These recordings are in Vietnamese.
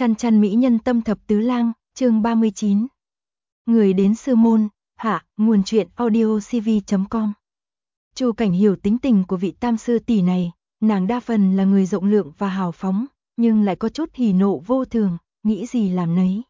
Chăn chăn mỹ nhân tâm thập tứ lang, chương 39. Người đến sư môn, hạ, nguồn truyện audiocv.com. Chu Cảnh hiểu tính tình của vị tam sư tỷ này, nàng đa phần là người rộng lượng và hào phóng, nhưng lại có chút hỉ nộ vô thường, nghĩ gì làm nấy.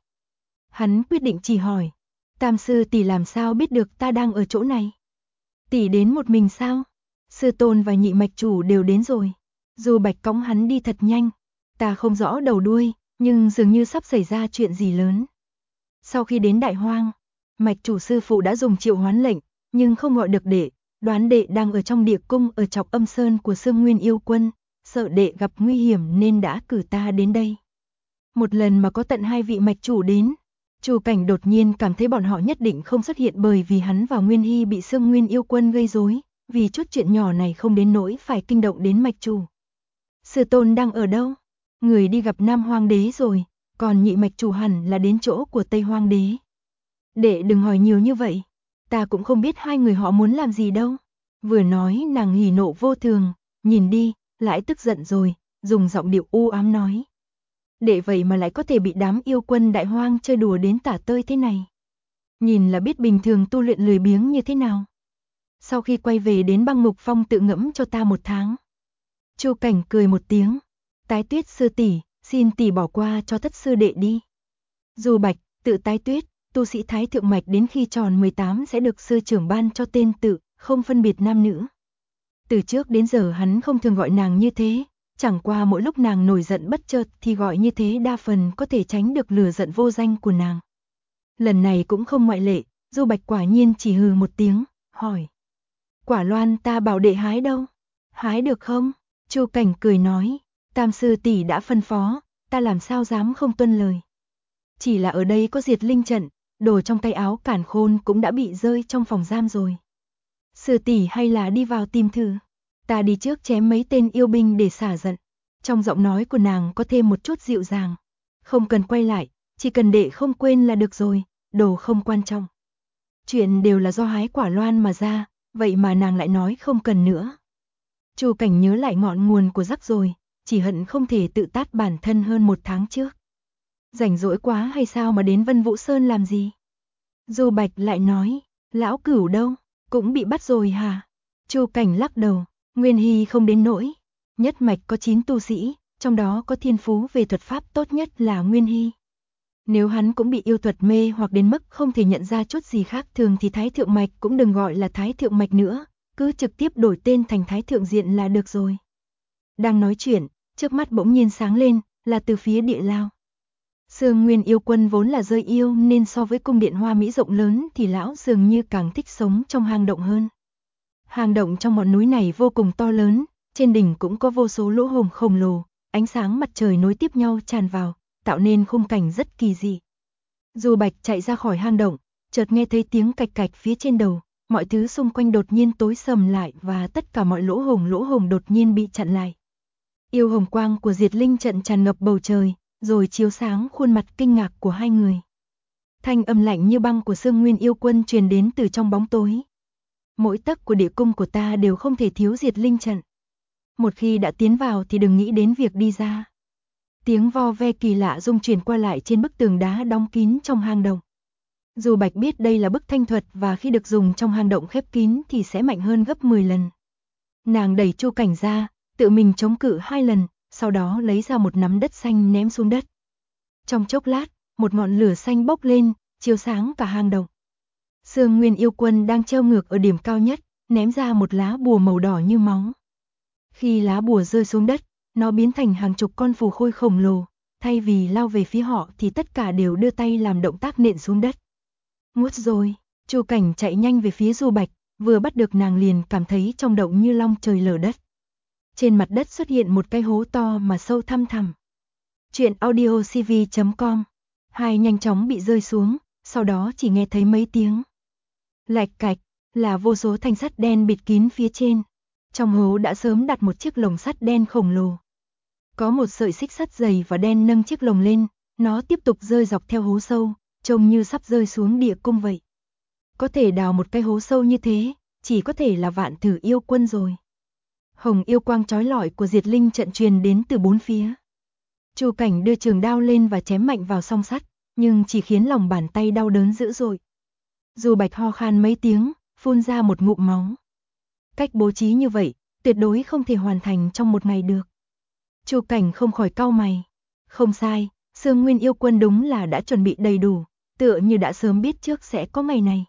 Hắn quyết định chỉ hỏi, tam sư tỷ làm sao biết được ta đang ở chỗ này? Tỷ đến một mình sao? Sư tôn và nhị mạch chủ đều đến rồi. Dù Bạch cõng hắn đi thật nhanh, ta không rõ đầu đuôi, nhưng dường như sắp xảy ra chuyện gì lớn. Sau khi đến Đại Hoang, mạch chủ sư phụ đã dùng triệu hoán lệnh, nhưng không gọi được đệ, đoán đệ đang ở trong địa cung ở Trọc Âm Sơn của Sương Nguyên Yêu Quân, sợ đệ gặp nguy hiểm nên đã cử ta đến đây. Một lần mà có tận 2 vị mạch chủ đến, Chu Cảnh đột nhiên cảm thấy bọn họ nhất định không xuất hiện bởi vì hắn và Nguyên Hy bị Sương Nguyên Yêu Quân gây rối, vì chút chuyện nhỏ này không đến nỗi phải kinh động đến mạch chủ. Sư tôn đang ở đâu? Người đi gặp Nam Hoang Đế rồi, còn nhị mạch chủ hẳn là đến chỗ của Tây Hoang Đế. Đệ đừng hỏi nhiều như vậy, ta cũng không biết hai người họ muốn làm gì đâu. Vừa nói nàng hỉ nộ vô thường, nhìn đi, lại tức giận rồi, dùng giọng điệu u ám nói. Đệ vậy mà lại có thể bị đám yêu quân Đại Hoang chơi đùa đến tả tơi thế này. Nhìn là biết bình thường tu luyện lười biếng như thế nào. Sau khi quay về đến Băng Mục Phong tự ngẫm cho ta 1 tháng. Chu Cảnh cười một tiếng. Tái Tuyết sư tỷ, xin tỷ bỏ qua cho thất sư đệ đi. Dù Bạch, tự Tái Tuyết, tu sĩ Thái Thượng Mạch đến khi tròn 18 sẽ được sư trưởng ban cho tên tự, không phân biệt nam nữ. Từ trước đến giờ hắn không thường gọi nàng như thế, chẳng qua mỗi lúc nàng nổi giận bất chợt thì gọi như thế đa phần có thể tránh được lửa giận vô danh của nàng. Lần này cũng không ngoại lệ, Du Bạch quả nhiên chỉ hừ một tiếng, hỏi. Quả loan ta bảo đệ hái đâu? Hái được không? Chu Cảnh cười nói. Tam sư tỷ đã phân phó, ta làm sao dám không tuân lời. Chỉ là ở đây có diệt linh trận, đồ trong tay áo Cản Khôn cũng đã bị rơi trong phòng giam rồi. Sư tỷ hay là đi vào tìm thử. Ta đi trước chém mấy tên yêu binh để xả giận. Trong giọng nói của nàng có thêm một chút dịu dàng. Không cần quay lại, chỉ cần đệ không quên là được rồi, đồ không quan trọng. Chuyện đều là do hái quả loan mà ra, vậy mà nàng lại nói không cần nữa. Chu Cảnh nhớ lại ngọn nguồn của rắc rồi, chỉ hận không thể tự tát bản thân hơn 1 tháng trước. Rảnh rỗi quá hay sao mà đến Vân Vũ Sơn làm gì? Du Bạch lại nói, lão Cửu đâu, cũng bị bắt rồi hả? Chu Cảnh lắc đầu, Nguyên Hy không đến nỗi. Nhất mạch có 9 tu sĩ, trong đó có thiên phú về thuật pháp tốt nhất là Nguyên Hy. Nếu hắn cũng bị yêu thuật mê hoặc đến mức không thể nhận ra chút gì khác thường thì Thái Thượng Mạch cũng đừng gọi là Thái Thượng Mạch nữa, cứ trực tiếp đổi tên thành Thái Thượng Diện là được rồi. Đang nói chuyện, trước mắt bỗng nhiên sáng lên, là từ phía địa lao. Sương Nguyên Yêu Quân vốn là rơi yêu nên so với cung điện hoa mỹ rộng lớn thì lão dường như càng thích sống trong hang động hơn. Hang động trong ngọn núi này vô cùng to lớn, trên đỉnh cũng có vô số lỗ hổng khổng lồ, ánh sáng mặt trời nối tiếp nhau tràn vào, tạo nên khung cảnh rất kỳ dị. Du Bạch chạy ra khỏi hang động, chợt nghe thấy tiếng cạch cạch phía trên đầu, mọi thứ xung quanh đột nhiên tối sầm lại và tất cả mọi lỗ hổng đột nhiên bị chặn lại. Yêu hồng quang của diệt linh trận tràn ngập bầu trời, rồi chiếu sáng khuôn mặt kinh ngạc của hai người. Thanh âm lạnh như băng của Sương Nguyên Yêu Quân truyền đến từ trong bóng tối. Mỗi tấc của địa cung của ta đều không thể thiếu diệt linh trận. Một khi đã tiến vào thì đừng nghĩ đến việc đi ra. Tiếng vo ve kỳ lạ rung chuyển qua lại trên bức tường đá đóng kín trong hang động. Dù Bạch biết đây là bức thanh thuật và khi được dùng trong hang động khép kín thì sẽ mạnh hơn gấp 10 lần. Nàng đẩy Chu Cảnh ra, tự mình chống cự 2 lần, sau đó lấy ra một nắm đất xanh ném xuống đất. Trong chốc lát, một ngọn lửa xanh bốc lên, chiếu sáng cả hang động. Sương Nguyên Yêu Quân đang treo ngược ở điểm cao nhất, ném ra một lá bùa màu đỏ như máu. Khi lá bùa rơi xuống đất, nó biến thành hàng chục con phù khôi khổng lồ, thay vì lao về phía họ thì tất cả đều đưa tay làm động tác nện xuống đất. Ngút rồi, Chu Cảnh chạy nhanh về phía Du Bạch, vừa bắt được nàng liền cảm thấy trong động như long trời lở đất. Trên mặt đất xuất hiện một cái hố to mà sâu thăm thẳm. Chuyện audiocv.com. Hai nhanh chóng bị rơi xuống, sau đó chỉ nghe thấy mấy tiếng lạch cạch, là vô số thanh sắt đen bịt kín phía trên. Trong hố đã sớm đặt một chiếc lồng sắt đen khổng lồ. Có một sợi xích sắt dày và đen nâng chiếc lồng lên, nó tiếp tục rơi dọc theo hố sâu, trông như sắp rơi xuống địa cung vậy. Có thể đào một cái hố sâu như thế, chỉ có thể là Vạn Thử Yêu Quân rồi. Hồng yêu quang chói lọi của diệt linh trận truyền đến từ 4 phía. Chu Cảnh đưa trường đao lên và chém mạnh vào song sắt, nhưng chỉ khiến lòng bàn tay đau đớn dữ dội. Dù Bạch ho khan mấy tiếng, phun ra một ngụm máu. Cách bố trí như vậy, tuyệt đối không thể hoàn thành trong một ngày được. Chu Cảnh không khỏi cau mày. Không sai, Sương Nguyên yêu quân đúng là đã chuẩn bị đầy đủ, tựa như đã sớm biết trước sẽ có ngày này.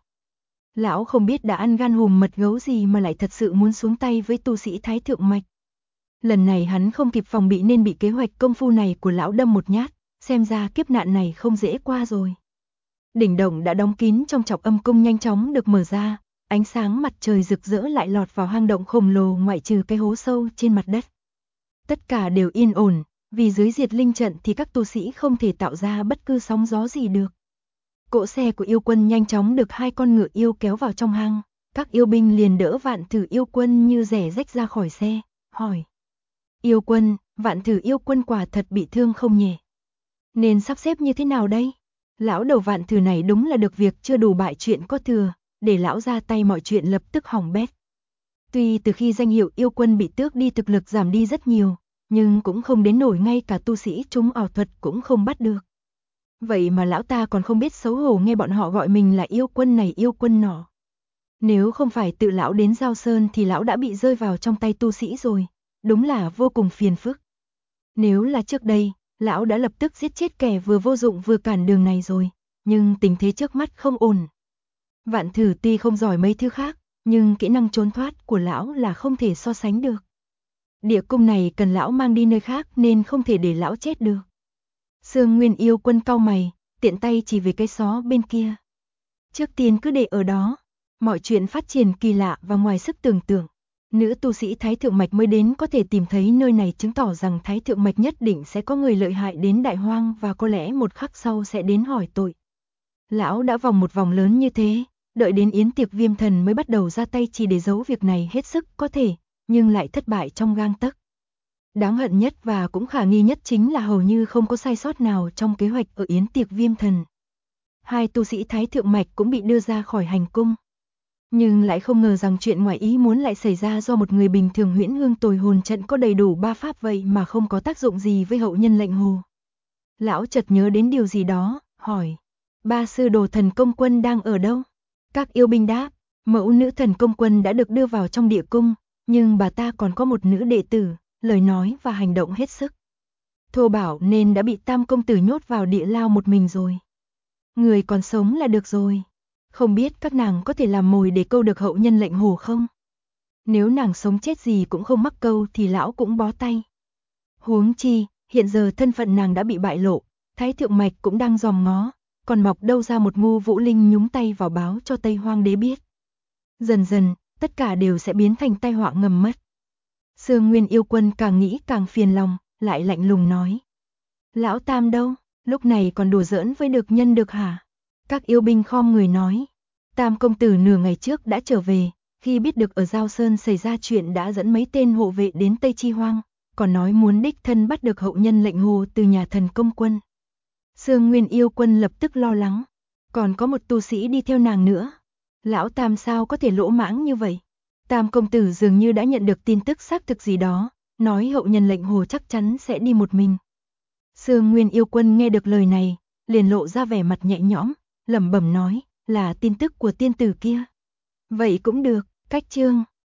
Lão không biết đã ăn gan hùm mật gấu gì mà lại thật sự muốn xuống tay với tu sĩ Thái Thượng Mạch. Lần này hắn không kịp phòng bị nên bị kế hoạch công phu này của lão đâm một nhát, xem ra kiếp nạn này không dễ qua rồi. Đỉnh động đã đóng kín trong Trọc Âm Cung nhanh chóng được mở ra, ánh sáng mặt trời rực rỡ lại lọt vào hang động khổng lồ ngoại trừ cái hố sâu trên mặt đất. Tất cả đều yên ổn, vì dưới diệt linh trận thì các tu sĩ không thể tạo ra bất cứ sóng gió gì được. Cỗ xe của yêu quân nhanh chóng được 2 con ngựa yêu kéo vào trong hang, các yêu binh liền đỡ Vạn Thử yêu quân như rẻ rách ra khỏi xe, hỏi. Yêu quân, Vạn Thử yêu quân quả thật bị thương không nhỉ? Nên sắp xếp như thế nào đây? Lão đầu Vạn Thử này đúng là được việc chưa đủ bại chuyện có thừa, để lão ra tay mọi chuyện lập tức hỏng bét. Tuy từ khi danh hiệu yêu quân bị tước đi thực lực giảm đi rất nhiều, nhưng cũng không đến nổi ngay cả tu sĩ trúng ảo thuật cũng không bắt được. Vậy mà lão ta còn không biết xấu hổ nghe bọn họ gọi mình là yêu quân này yêu quân nọ. Nếu không phải tự lão đến Giao Sơn thì lão đã bị rơi vào trong tay tu sĩ rồi, đúng là vô cùng phiền phức. Nếu là trước đây, lão đã lập tức giết chết kẻ vừa vô dụng vừa cản đường này rồi, nhưng tình thế trước mắt không ổn. Vạn Thử tuy không giỏi mấy thứ khác, nhưng kỹ năng trốn thoát của lão là không thể so sánh được. Địa cung này cần lão mang đi nơi khác nên không thể để lão chết được. Sương Nguyên yêu quân cau mày, tiện tay chỉ về cái xó bên kia. Trước tiên cứ để ở đó, mọi chuyện phát triển kỳ lạ và ngoài sức tưởng tượng. Nữ tu sĩ Thái Thượng Mạch mới đến có thể tìm thấy nơi này chứng tỏ rằng Thái Thượng Mạch nhất định sẽ có người lợi hại đến Đại Hoang và có lẽ một khắc sau sẽ đến hỏi tội. Lão đã vòng một vòng lớn như thế, đợi đến yến tiệc Viêm Thần mới bắt đầu ra tay chỉ để giấu việc này hết sức có thể, nhưng lại thất bại trong gang tấc. Đáng hận nhất và cũng khả nghi nhất chính là hầu như không có sai sót nào trong kế hoạch ở yến tiệc Viêm Thần. 2 tu sĩ Thái Thượng Mạch cũng bị đưa ra khỏi hành cung. Nhưng lại không ngờ rằng chuyện ngoài ý muốn lại xảy ra do một người bình thường Huyễn Hương Tồi Hồn Trận có đầy đủ 3 pháp vậy mà không có tác dụng gì với hậu nhân Lệnh Hồ. Lão chợt nhớ đến điều gì đó, hỏi. 3 sư đồ Thần Công Quân đang ở đâu? Các yêu binh đáp, mẫu nữ Thần Công Quân đã được đưa vào trong địa cung, nhưng bà ta còn có một nữ đệ tử, lời nói và hành động hết sức thô bạo nên đã bị Tam công tử nhốt vào địa lao một mình rồi. Người còn sống là được rồi. Không biết các nàng có thể làm mồi để câu được hậu nhân Lệnh Hồ không? Nếu nàng sống chết gì cũng không mắc câu thì lão cũng bó tay. Huống chi, hiện giờ thân phận nàng đã bị bại lộ, Thái Thượng Mạch cũng đang dòm ngó, còn mọc đâu ra một ngu Vũ Linh nhúng tay vào báo cho Tây Hoang Đế biết. Dần dần, tất cả đều sẽ biến thành tai họa ngầm mất. Sương Nguyên yêu quân càng nghĩ càng phiền lòng, lại lạnh lùng nói. Lão Tam đâu, lúc này còn đùa giỡn với Đực Nhân được hả? Các yêu binh khom người nói. Tam công tử nửa ngày trước đã trở về, khi biết được ở Giao Sơn xảy ra chuyện đã dẫn mấy tên hộ vệ đến Tây Chi Hoang, còn nói muốn đích thân bắt được hậu nhân Lệnh Hồ từ nhà Thần Công Quân. Sương Nguyên yêu quân lập tức lo lắng, còn có một tu sĩ đi theo nàng nữa. Lão Tam sao có thể lỗ mãng như vậy? Tam công tử dường như đã nhận được tin tức xác thực gì đó, nói hậu nhân Lệnh Hồ chắc chắn sẽ đi một mình. Sương Nguyên yêu quân nghe được lời này, liền lộ ra vẻ mặt nhẹ nhõm, lẩm bẩm nói, là tin tức của tiên tử kia. Vậy cũng được, cách chương